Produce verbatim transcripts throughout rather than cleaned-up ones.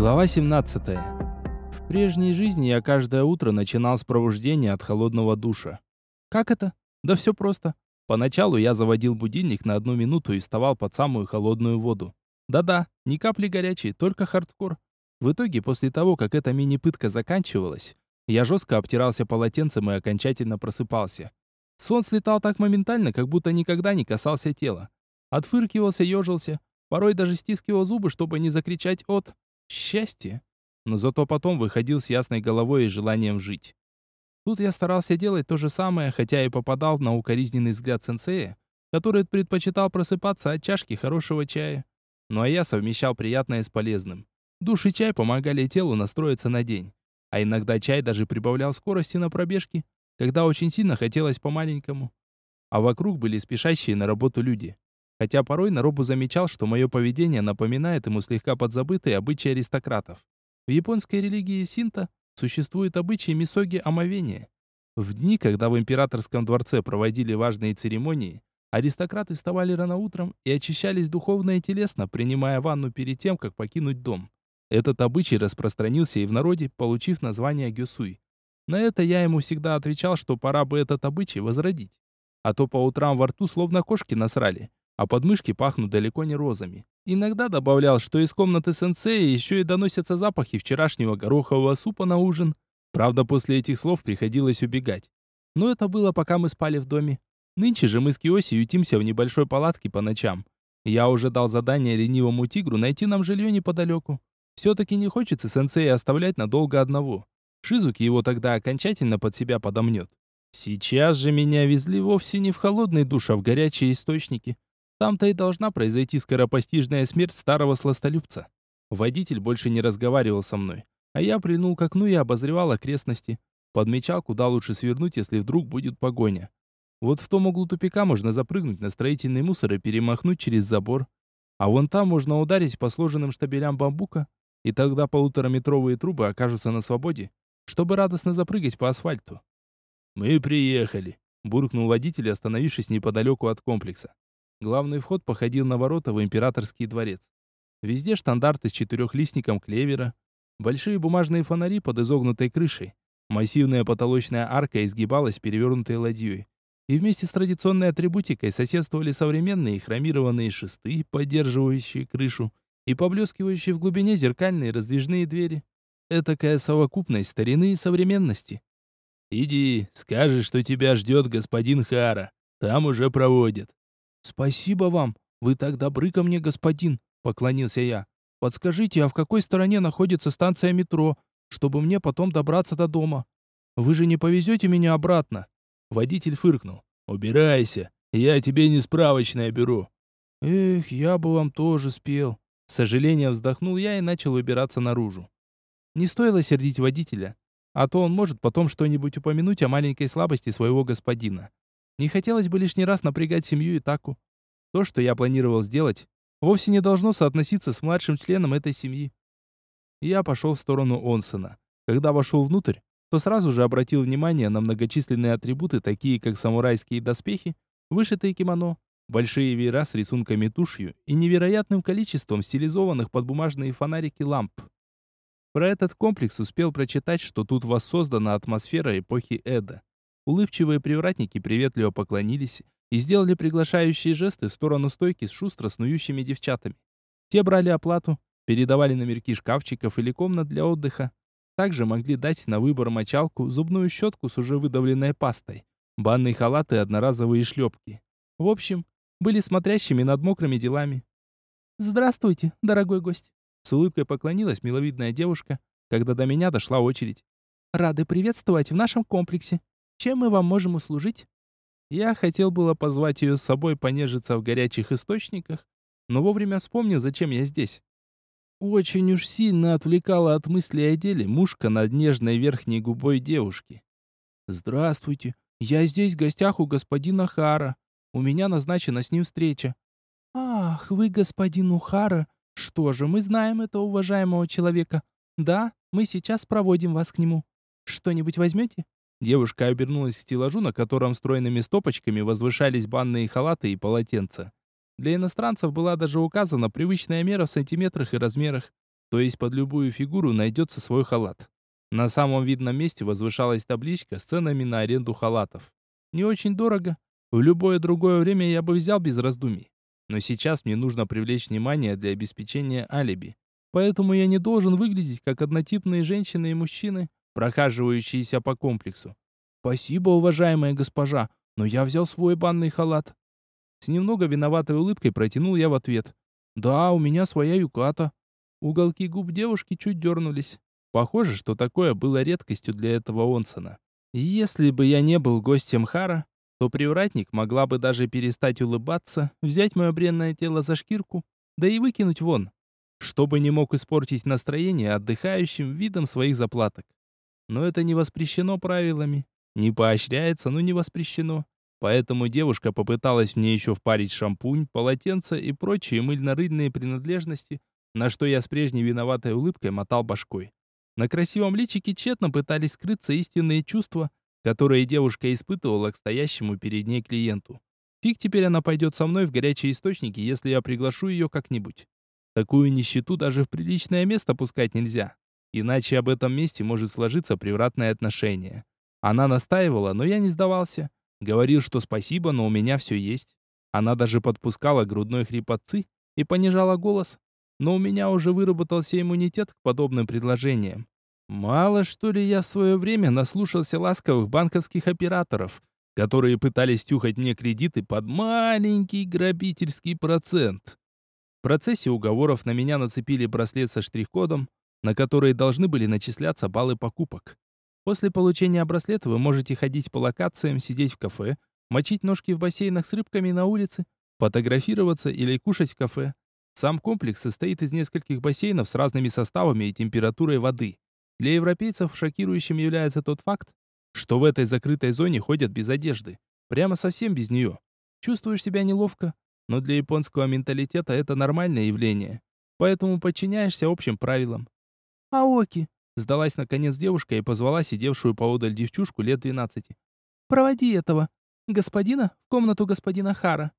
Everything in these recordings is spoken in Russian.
Глава семнадцатая. В прежней жизни я каждое утро начинал с пробуждения от холодного душа. Как это? Да все просто. Поначалу я заводил будильник на одну минуту и вставал под самую холодную воду. Да-да, ни капли горячей, только хардкор. В итоге, после того, как эта мини-пытка заканчивалась, я жестко обтирался полотенцем и окончательно просыпался. Сон слетал так моментально, как будто никогда не касался тела. Отфыркивался, ежился, порой даже стискивал зубы, чтобы не закричать от счастья. Но зато потом выходил с ясной головой и желанием жить. Тут я старался делать то же самое, хотя и попадал на укоризненный взгляд сенсея, который предпочитал просыпаться от чашки хорошего чая. Ну а я совмещал приятное с полезным. Душ и чай помогали телу настроиться на день. А иногда чай даже прибавлял скорости на пробежке, когда очень сильно хотелось по-маленькому. А вокруг были спешащие на работу люди. Хотя порой Наробу замечал, что мое поведение напоминает ему слегка подзабытые обычаи аристократов. В японской религии синто существует обычай мисоги-омовения. В дни, когда в императорском дворце проводили важные церемонии, аристократы вставали рано утром и очищались духовно и телесно, принимая ванну перед тем, как покинуть дом. Этот обычай распространился и в народе, получив название гёсуй. На это я ему всегда отвечал, что пора бы этот обычай возродить. А то по утрам во рту словно кошки насрали, а подмышки пахнут далеко не розами. Иногда добавлял, что из комнаты сенсея еще и доносятся запахи вчерашнего горохового супа на ужин. Правда, после этих слов приходилось убегать. Но это было, пока мы спали в доме. Нынче же мы с Киоси ютимся в небольшой палатке по ночам. Я уже дал задание ленивому тигру найти нам жилье неподалеку. Все-таки не хочется сенсея оставлять надолго одного. Шизуки его тогда окончательно под себя подомнет. Сейчас же меня везли вовсе не в холодный душ, а в горячие источники. Там-то и должна произойти скоропостижная смерть старого сластолюбца. Водитель больше не разговаривал со мной, а я прильнул к окну и обозревал окрестности. Подмечал, куда лучше свернуть, если вдруг будет погоня. Вот в том углу тупика можно запрыгнуть на строительный мусор и перемахнуть через забор. А вон там можно ударить по сложенным штабелям бамбука, и тогда полутораметровые трубы окажутся на свободе, чтобы радостно запрыгать по асфальту. «Мы приехали», — буркнул водитель, остановившись неподалеку от комплекса. Главный вход походил на ворота в императорский дворец. Везде штандарты с четырехлистником клевера, большие бумажные фонари под изогнутой крышей, массивная потолочная арка изгибалась перевернутой ладьей. И вместе с традиционной атрибутикой соседствовали современные хромированные шесты, поддерживающие крышу, и поблескивающие в глубине зеркальные раздвижные двери. Этакая совокупность старины и современности. «Иди, скажи, что тебя ждет господин Хара. Там уже проводят». «Спасибо вам, вы так добры ко мне, господин», — поклонился я. «Подскажите, а в какой стороне находится станция метро, чтобы мне потом добраться до дома? Вы же не повезете меня обратно?» Водитель фыркнул. «Убирайся, я тебе не справочное беру». «Эх, я бы вам тоже спел». С сожалением вздохнул я и начал выбираться наружу. Не стоило сердить водителя, а то он может потом что-нибудь упомянуть о маленькой слабости своего господина. Не хотелось бы лишний раз напрягать семью Итаку. То, что я планировал сделать, вовсе не должно соотноситься с младшим членом этой семьи. Я пошел в сторону онсена. Когда вошел внутрь, то сразу же обратил внимание на многочисленные атрибуты, такие как самурайские доспехи, вышитые кимоно, большие веера с рисунками тушью и невероятным количеством стилизованных под бумажные фонарики ламп. Про этот комплекс успел прочитать, что тут воссоздана атмосфера эпохи Эдо. Улыбчивые привратники приветливо поклонились и сделали приглашающие жесты в сторону стойки с шустро снующими девчатами. Те брали оплату, передавали номерки шкафчиков или комнат для отдыха. Также могли дать на выбор мочалку, зубную щетку с уже выдавленной пастой, банный халат и одноразовые шлепки. В общем, были смотрящими над мокрыми делами. «Здравствуйте, дорогой гость!» С улыбкой поклонилась миловидная девушка, когда до меня дошла очередь. «Рады приветствовать в нашем комплексе. Чем мы вам можем услужить?» Я хотел было позвать ее с собой понежиться в горячих источниках, но вовремя вспомнил, зачем я здесь. Очень уж сильно отвлекала от мыслей о деле мушка над нежной верхней губой девушки. «Здравствуйте, я здесь в гостях у господина Хара. У меня назначена с ним встреча». «Ах, вы господин Ухара. Что же, мы знаем этого уважаемого человека. Да, мы сейчас проводим вас к нему. Что-нибудь возьмете?» Девушка обернулась к стеллажу, на котором стройными стопочками возвышались банные халаты и полотенца. Для иностранцев была даже указана привычная мера в сантиметрах и размерах. То есть под любую фигуру найдется свой халат. На самом видном месте возвышалась табличка с ценами на аренду халатов. Не очень дорого. В любое другое время я бы взял без раздумий. Но сейчас мне нужно привлечь внимание для обеспечения алиби. Поэтому я не должен выглядеть как однотипные женщины и мужчины, прохаживающиеся по комплексу. «Спасибо, уважаемая госпожа, но я взял свой банный халат». С немного виноватой улыбкой протянул я в ответ. «Да, у меня своя юката». Уголки губ девушки чуть дернулись. Похоже, что такое было редкостью для этого Онсона. Если бы я не был гостем Хара, то привратник могла бы даже перестать улыбаться, взять мое бренное тело за шкирку, да и выкинуть вон, чтобы не мог испортить настроение отдыхающим видом своих заплаток. Но это не воспрещено правилами. Не поощряется, но не воспрещено. Поэтому девушка попыталась мне еще впарить шампунь, полотенце и прочие мыльно-рыльные принадлежности, на что я с прежней виноватой улыбкой мотал башкой. На красивом личике тщетно пытались скрыться истинные чувства, которые девушка испытывала к стоящему перед ней клиенту. Фиг теперь она пойдет со мной в горячие источники, если я приглашу ее как-нибудь. Такую нищету даже в приличное место пускать нельзя. Иначе об этом месте может сложиться превратное отношение. Она настаивала, но я не сдавался. Говорил, что спасибо, но у меня все есть. Она даже подпускала грудной хрипотцы и понижала голос. Но у меня уже выработался иммунитет к подобным предложениям. Мало что ли я в свое время наслушался ласковых банковских операторов, которые пытались тюхать мне кредиты под маленький грабительский процент. В процессе уговоров на меня нацепили браслет со штрих-кодом, на который должны были начисляться баллы покупок. После получения браслета вы можете ходить по локациям, сидеть в кафе, мочить ножки в бассейнах с рыбками на улице, фотографироваться или кушать в кафе. Сам комплекс состоит из нескольких бассейнов с разными составами и температурой воды. Для европейцев шокирующим является тот факт, что в этой закрытой зоне ходят без одежды. Прямо совсем без нее. Чувствуешь себя неловко, но для японского менталитета это нормальное явление. Поэтому подчиняешься общим правилам. «Аоки!» — сдалась наконец девушка и позвала сидевшую поодаль девчушку лет двенадцати. «Проводи этого господина в комнату господина Хара».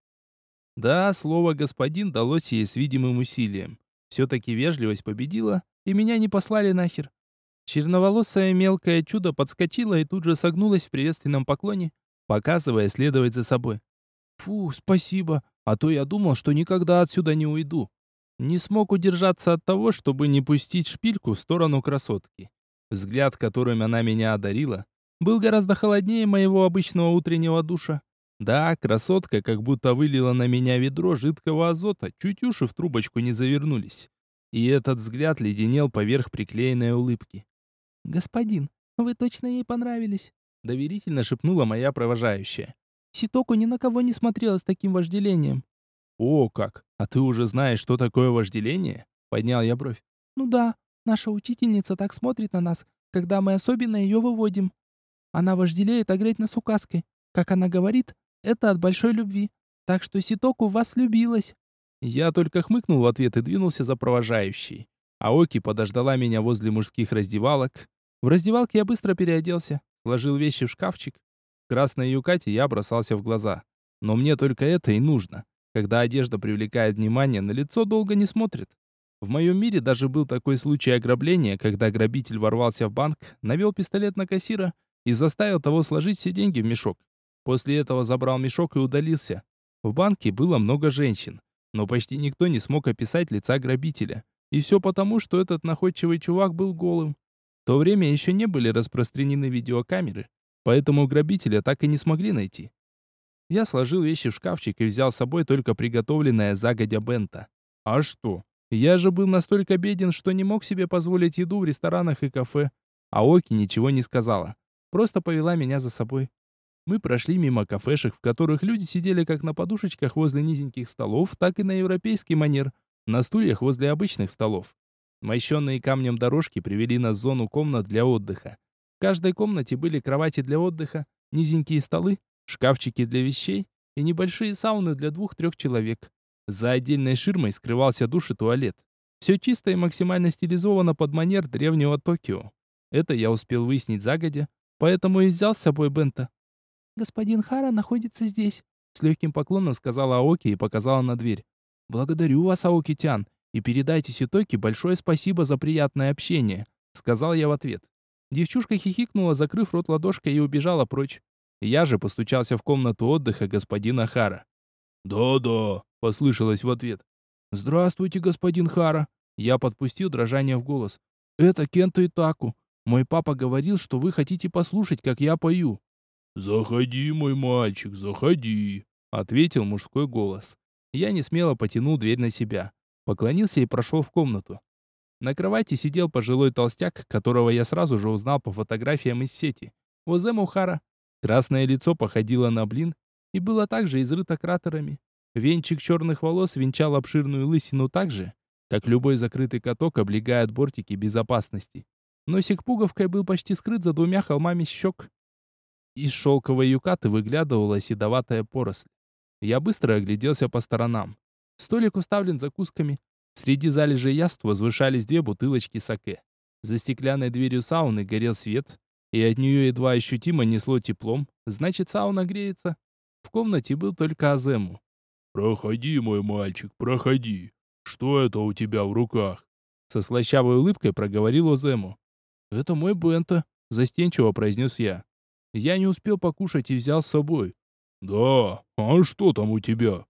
Да, слово «господин» далось ей с видимым усилием. Все-таки вежливость победила, и меня не послали нахер. Черноволосое мелкое чудо подскочило и тут же согнулось в приветственном поклоне, показывая следовать за собой. «Фу, спасибо, а то я думал, что никогда отсюда не уйду». Не смог удержаться от того, чтобы не пустить шпильку в сторону красотки. Взгляд, которым она меня одарила, был гораздо холоднее моего обычного утреннего душа. Да, красотка как будто вылила на меня ведро жидкого азота, чуть уши в трубочку не завернулись. И этот взгляд леденел поверх приклеенной улыбки. «Господин, вы точно ей понравились», — доверительно шепнула моя провожающая. «Ситоку ни на кого не смотрела с таким вожделением». «О, как! А ты уже знаешь, что такое вожделение?» — поднял я бровь. «Ну да, наша учительница так смотрит на нас, когда мы особенно ее выводим. Она вожделеет огреть нас указкой. Как она говорит, это от большой любви. Так что Ситоку в вас влюбилась». Я только хмыкнул в ответ и двинулся за провожающей. Аоки подождала меня возле мужских раздевалок. В раздевалке я быстро переоделся, сложил вещи в шкафчик. В красной юкате я бросался в глаза. Но мне только это и нужно. Когда одежда привлекает внимание, на лицо долго не смотрят. В моем мире даже был такой случай ограбления, когда грабитель ворвался в банк, навел пистолет на кассира и заставил того сложить все деньги в мешок. После этого забрал мешок и удалился. В банке было много женщин, но почти никто не смог описать лица грабителя. И все потому, что этот находчивый чувак был голым. В то время еще не были распространены видеокамеры, поэтому грабителя так и не смогли найти. Я сложил вещи в шкафчик и взял с собой только приготовленное загодя бенто. А что? Я же был настолько беден, что не мог себе позволить еду в ресторанах и кафе. А Оки ничего не сказала. Просто повела меня за собой. Мы прошли мимо кафешек, в которых люди сидели как на подушечках возле низеньких столов, так и на европейский манер, на стульях возле обычных столов. Мощенные камнем дорожки привели нас в зону комнат для отдыха. В каждой комнате были кровати для отдыха, низенькие столы, шкафчики для вещей и небольшие сауны для двух-трех человек. За отдельной ширмой скрывался душ и туалет. Все чисто и максимально стилизовано под манер древнего Токио. Это я успел выяснить загодя, поэтому и взял с собой бенто. «Господин Хара находится здесь», — с легким поклоном сказала Аоки и показала на дверь. «Благодарю вас, Аоки-тян. И передайте Ситоке большое спасибо за приятное общение», — сказал я в ответ. Девчушка хихикнула, закрыв рот ладошкой, и убежала прочь. Я же постучался в комнату отдыха господина Хара. «Да-да», — послышалось в ответ. «Здравствуйте, господин Хара». Я подпустил дрожание в голос. «Это Кента Итаку. Мой папа говорил, что вы хотите послушать, как я пою». «Заходи, мой мальчик, заходи», — ответил мужской голос. Я несмело потянул дверь на себя, поклонился и прошел в комнату. На кровати сидел пожилой толстяк, которого я сразу же узнал по фотографиям из сети. Озэму Хара. Красное лицо походило на блин и было также изрыто кратерами. Венчик черных волос венчал обширную лысину так же, как любой закрытый каток облегает бортики безопасности. Носик пуговкой был почти скрыт за двумя холмами щек. Из шелковой юкаты выглядывала седоватая поросль. Я быстро огляделся по сторонам. Столик уставлен закусками. Среди залежей яств возвышались две бутылочки саке. За стеклянной дверью сауны горел свет, и от нее едва ощутимо несло теплом, значит, сауна греется. В комнате был только Озэму. «Проходи, мой мальчик, проходи. Что это у тебя в руках?» Со слащавой улыбкой проговорил Озэму. «Это мой бенто», — застенчиво произнес я. «Я не успел покушать и взял с собой». «Да? А что там у тебя?»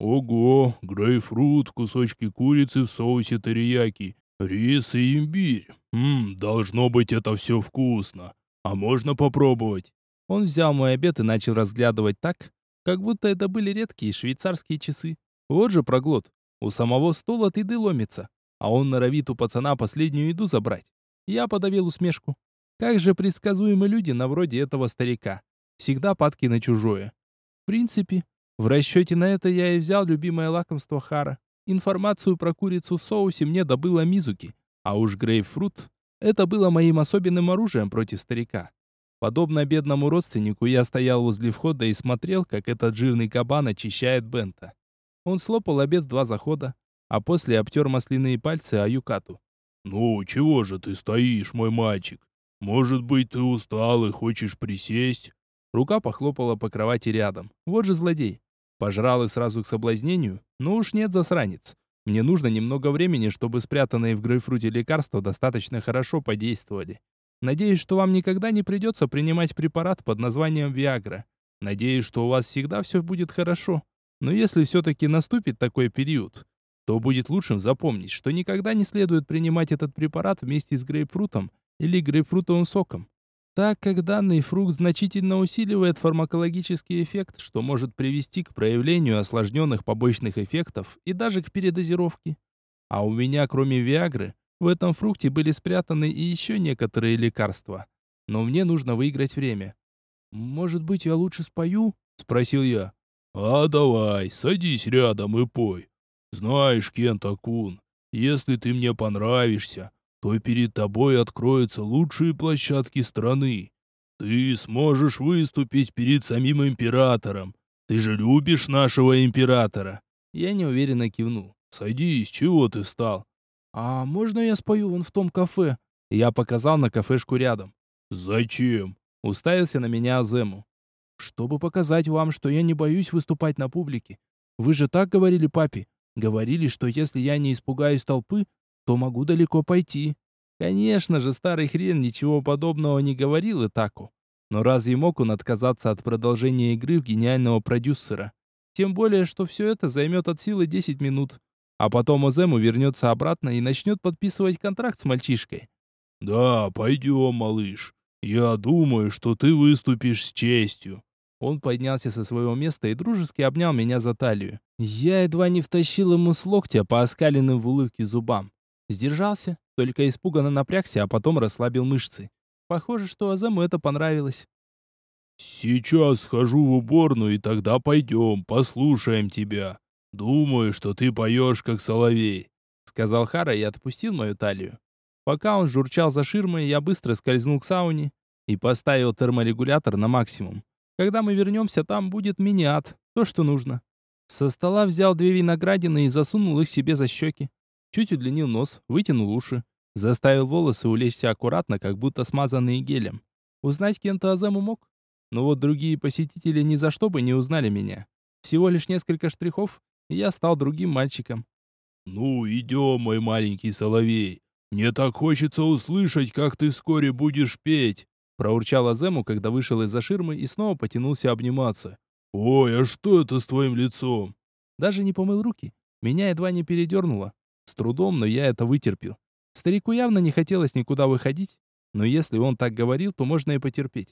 «Ого, грейпфрут, кусочки курицы в соусе терияки, рис и имбирь. Ммм, должно быть, это все вкусно. А можно попробовать?» Он взял мой обед и начал разглядывать так, как будто это были редкие швейцарские часы. Вот же проглот. У самого стола от еды ломится, а он норовит у пацана последнюю еду забрать. Я подавил усмешку. Как же предсказуемы люди на вроде этого старика. Всегда падки на чужое. В принципе, в расчете на это я и взял любимое лакомство Хара. Информацию про курицу в соусе мне добыла Мизуки, а уж грейпфрут — это было моим особенным оружием против старика. Подобно бедному родственнику, я стоял возле входа и смотрел, как этот жирный кабан очищает бента. Он слопал обед в два захода, а после обтер масляные пальцы о юкату. «Ну, чего же ты стоишь, мой мальчик? Может быть, ты устал и хочешь присесть?» Рука похлопала по кровати рядом. Вот же злодей. Пожрал и сразу к соблазнению? Ну уж нет, засранец. Мне нужно немного времени, чтобы спрятанные в грейпфруте лекарства достаточно хорошо подействовали. Надеюсь, что вам никогда не придется принимать препарат под названием Виагра. Надеюсь, что у вас всегда все будет хорошо. Но если все-таки наступит такой период, то будет лучшим запомнить, что никогда не следует принимать этот препарат вместе с грейпфрутом или грейпфрутовым соком, так как данный фрукт значительно усиливает фармакологический эффект, что может привести к проявлению осложненных побочных эффектов и даже к передозировке. А у меня, кроме Виагры, в этом фрукте были спрятаны и еще некоторые лекарства. Но мне нужно выиграть время. «Может быть, я лучше спою?» — спросил я. «А давай, садись рядом и пой. Знаешь, Кента-кун, если ты мне понравишься, то перед тобой откроются лучшие площадки страны. Ты сможешь выступить перед самим императором. Ты же любишь нашего императора». Я неуверенно кивнул. «Садись, чего ты встал?» «А можно я спою вон в том кафе?» Я показал на кафешку рядом. «Зачем?» Уставился на меня Азему. «Чтобы показать вам, что я не боюсь выступать на публике. Вы же так говорили папе. Говорили, что если я не испугаюсь толпы, то могу далеко пойти». Конечно же, старый хрен ничего подобного не говорил Итаку. Но разве мог он отказаться от продолжения игры в гениального продюсера? Тем более, что все это займет от силы десять минут. А потом Озэму вернется обратно и начнет подписывать контракт с мальчишкой. «Да, пойдем, малыш. Я думаю, что ты выступишь с честью». Он поднялся со своего места и дружески обнял меня за талию. Я едва не втащил ему с локтя по оскаленным в улыбке зубам. Сдержался, только испуганно напрягся, а потом расслабил мышцы. Похоже, что Азэму это понравилось. «Сейчас схожу в уборную, и тогда пойдем, послушаем тебя. Думаю, что ты поешь, как соловей», — сказал Хара и отпустил мою талию. Пока он журчал за ширмой, я быстро скользнул к сауне и поставил терморегулятор на максимум. Когда мы вернемся, там будет мини-ад, то, что нужно. Со стола взял две виноградины и засунул их себе за щеки. Чуть удлинил нос, вытянул уши. Заставил волосы улечься аккуратно, как будто смазанные гелем. Узнать Кента Азэму мог? Но вот другие посетители ни за что бы не узнали меня. Всего лишь несколько штрихов, и я стал другим мальчиком. «Ну, идем, мой маленький соловей. Мне так хочется услышать, как ты вскоре будешь петь», проурчал Азему, когда вышел из-за ширмы и снова потянулся обниматься. «Ой, а что это с твоим лицом?» Даже не помыл руки. Меня едва не передернуло. С трудом, но я это вытерпел. Старику явно не хотелось никуда выходить, но если он так говорил, то можно и потерпеть.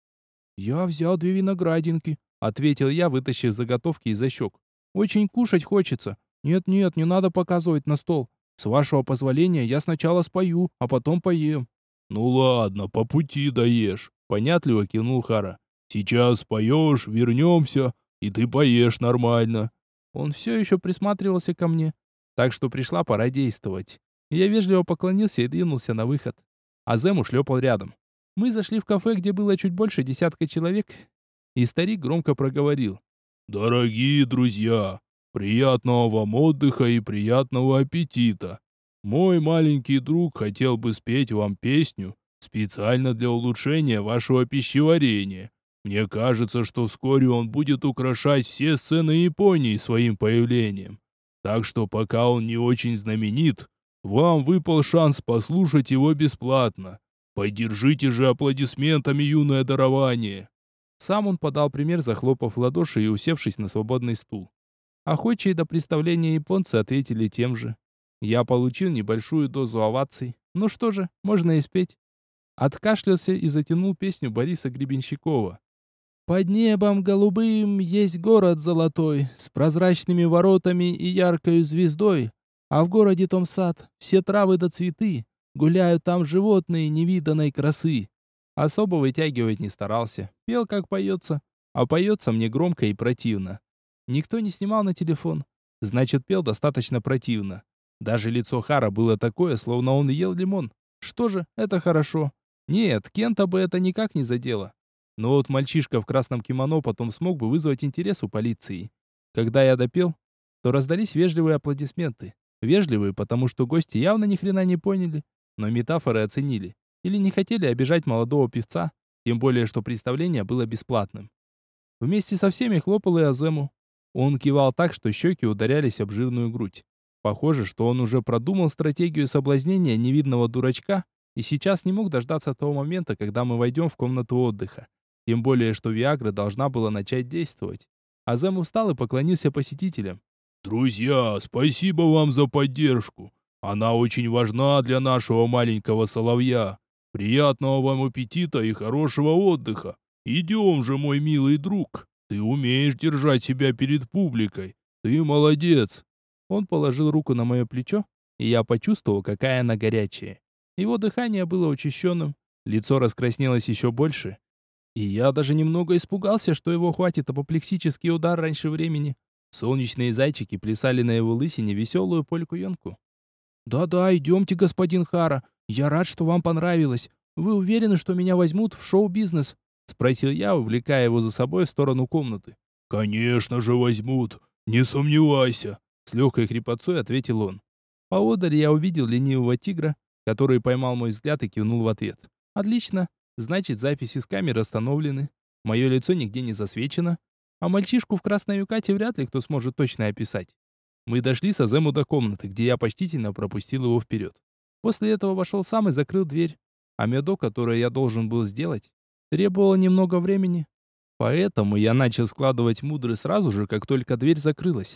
«Я взял две виноградинки», — ответил я, вытащив заготовки из-за щек. «Очень кушать хочется. Нет-нет, не надо показывать на стол. С вашего позволения я сначала спою, а потом поем». «Ну ладно, по пути доешь», — понятливо кивнул Хара. «Сейчас поешь, вернемся, и ты поешь нормально». Он все еще присматривался ко мне, так что пришла пора действовать. Я вежливо поклонился и двинулся на выход. Азем ушлепал рядом. Мы зашли в кафе, где было чуть больше десятка человек, и старик громко проговорил. «Дорогие друзья, приятного вам отдыха и приятного аппетита. Мой маленький друг хотел бы спеть вам песню специально для улучшения вашего пищеварения. Мне кажется, что вскоре он будет украшать все сцены Японии своим появлением. Так что пока он не очень знаменит, вам выпал шанс послушать его бесплатно. Поддержите же аплодисментами юное дарование». Сам он подал пример, захлопав в ладоши и усевшись на свободный стул. Охочие до представления японцы ответили тем же. Я получил небольшую дозу оваций. Ну что же, можно и спеть. Откашлялся и затянул песню Бориса Гребенщикова. Под небом голубым есть город золотой, с прозрачными воротами и яркою звездой. А в городе том сад, все травы да цветы, гуляют там животные невиданной красы. Особо вытягивать не старался, пел как поется, а поется мне громко и противно. Никто не снимал на телефон, значит пел достаточно противно. Даже лицо Хара было такое, словно он ел лимон. Что же, это хорошо. Нет, Кента бы это никак не задело. Но вот мальчишка в красном кимоно потом смог бы вызвать интерес у полиции. Когда я допел, то раздались вежливые аплодисменты. Вежливые, потому что гости явно ни хрена не поняли, но метафоры оценили. Или не хотели обижать молодого певца, тем более, что представление было бесплатным. Вместе со всеми хлопал и Азему. Он кивал так, что щеки ударялись об жирную грудь. Похоже, что он уже продумал стратегию соблазнения невидного дурачка и сейчас не мог дождаться того момента, когда мы войдем в комнату отдыха. Тем более, что Виагра должна была начать действовать. Азему встал и поклонился посетителям. «Друзья, спасибо вам за поддержку. Она очень важна для нашего маленького соловья. Приятного вам аппетита и хорошего отдыха. Идем же, мой милый друг. Ты умеешь держать себя перед публикой. Ты молодец». Он положил руку на мое плечо, и я почувствовал, какая она горячая. Его дыхание было учащенным, лицо раскраснелось еще больше. И я даже немного испугался, что его хватит апоплексический удар раньше времени. Солнечные зайчики плясали на его лысине веселую польку-янку. «Да-да, идемте, господин Хара. Я рад, что вам понравилось. Вы уверены, что меня возьмут в шоу-бизнес?» Спросил я, увлекая его за собой в сторону комнаты. «Конечно же возьмут. Не сомневайся», — с легкой хрипотцой ответил он. Поодаль я увидел ленивого тигра, который поймал мой взгляд и кивнул в ответ. «Отлично. Значит, записи с камер остановлены. Мое лицо нигде не засвечено. А мальчишку в красной юкате вряд ли кто сможет точно описать». Мы дошли с Азему до комнаты, где я почтительно пропустил его вперед. После этого вошел сам и закрыл дверь. А медо, которое я должен был сделать, требовало немного времени. Поэтому я начал складывать мудры сразу же, как только дверь закрылась.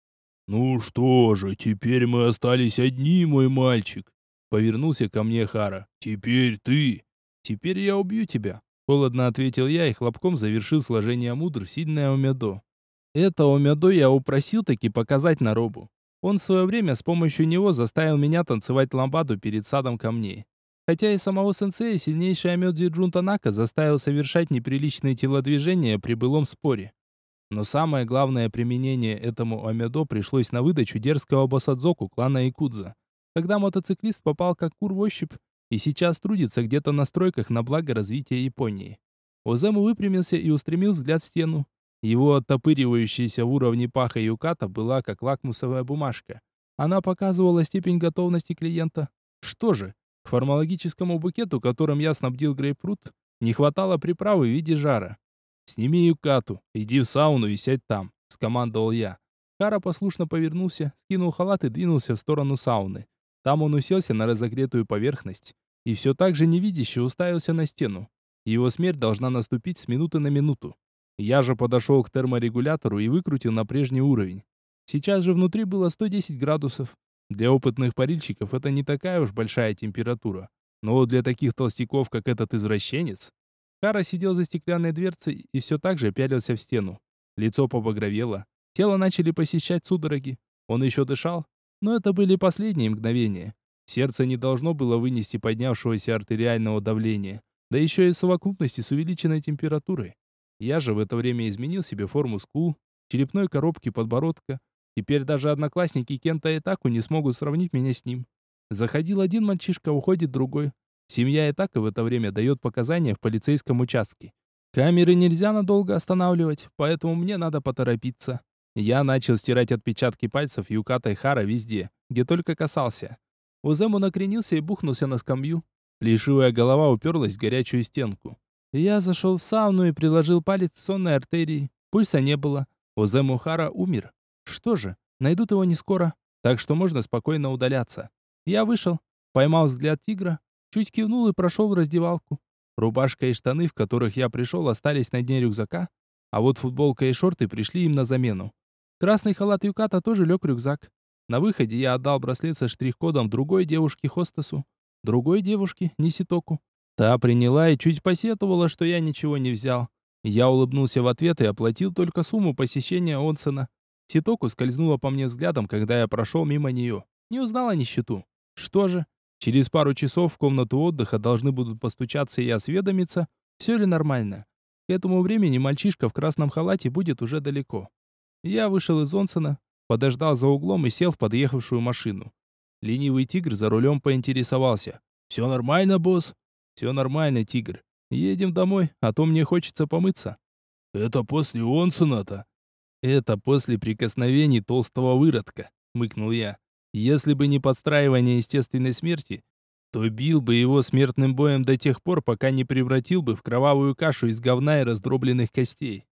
«Ну что же, теперь мы остались одни, мой мальчик», — повернулся ко мне Хара. «Теперь ты». «Теперь я убью тебя», — холодно ответил я и хлопком завершил сложение мудр в сильное омедо. Это омедо я упросил таки показать на Робу. Он в свое время с помощью него заставил меня танцевать ламбаду перед садом камней. Хотя и самого сенсея сильнейший омедзи Джун Танака заставил совершать неприличные телодвижения при былом споре. Но самое главное применение этому омедо пришлось на выдачу дерзкого босадзоку клана Якудза, когда мотоциклист попал как кур в ощупь и сейчас трудится где-то на стройках на благо развития Японии. Озему выпрямился и устремил взгляд в стену. Его оттопыривающаяся в уровне паха юката была как лакмусовая бумажка. Она показывала степень готовности клиента. Что же, к формологическому букету, которым я снабдил грейпфрут, не хватало приправы в виде жара. «Сними юкату, иди в сауну и сядь там», — скомандовал я. Хара послушно повернулся, скинул халат и двинулся в сторону сауны. Там он уселся на разогретую поверхность и все так же невидяще уставился на стену. Его смерть должна наступить с минуты на минуту. Я же подошел к терморегулятору и выкрутил на прежний уровень. Сейчас же внутри было сто десять градусов. Для опытных парильщиков это не такая уж большая температура. Но вот для таких толстяков, как этот извращенец... Хара сидел за стеклянной дверцей и все так же пялился в стену. Лицо побагровело, тело начали посещать судороги. Он еще дышал, но это были последние мгновения. Сердце не должно было вынести поднявшегося артериального давления, да еще и в совокупности с увеличенной температурой. Я же в это время изменил себе форму скул, черепной коробки, подбородка. Теперь даже одноклассники Кента Итаку не смогут сравнить меня с ним. Заходил один мальчишка, уходит другой. Семья Итака в это время дает показания в полицейском участке. Камеры нельзя надолго останавливать, поэтому мне надо поторопиться. Я начал стирать отпечатки пальцев Юката и Хара везде, где только касался. Озэму накренился и бухнулся на скамью. Плешивая голова уперлась в горячую стенку. Я зашел в сауну и приложил палец к сонной артерии. Пульса не было. Озэму Хара умер. Что же, найдут его не скоро, так что можно спокойно удаляться. Я вышел, поймал взгляд тигра, чуть кивнул и прошел в раздевалку. Рубашка и штаны, в которых я пришел, остались на дне рюкзака, а вот футболка и шорты пришли им на замену. Красный халат Юката тоже лег в рюкзак. На выходе я отдал браслет со штрих-кодом другой девушке-хостесу. Другой девушке, Ниситоку. Та приняла и чуть посетовала, что я ничего не взял. Я улыбнулся в ответ и оплатил только сумму посещения онсена. Ситоку скользнула по мне взглядом, когда я прошел мимо нее. Не узнала нищету. Что же? Через пару часов в комнату отдыха должны будут постучаться и осведомиться, все ли нормально. К этому времени мальчишка в красном халате будет уже далеко. Я вышел из онсена, подождал за углом и сел в подъехавшую машину. Ленивый тигр за рулем поинтересовался. «Все нормально, босс?» «Все нормально, тигр. Едем домой, а то мне хочется помыться». «Это после онсена-то?» «Это после прикосновений толстого выродка», — мыкнул я. «Если бы не подстраивание естественной смерти, то бил бы его смертным боем до тех пор, пока не превратил бы в кровавую кашу из говна и раздробленных костей».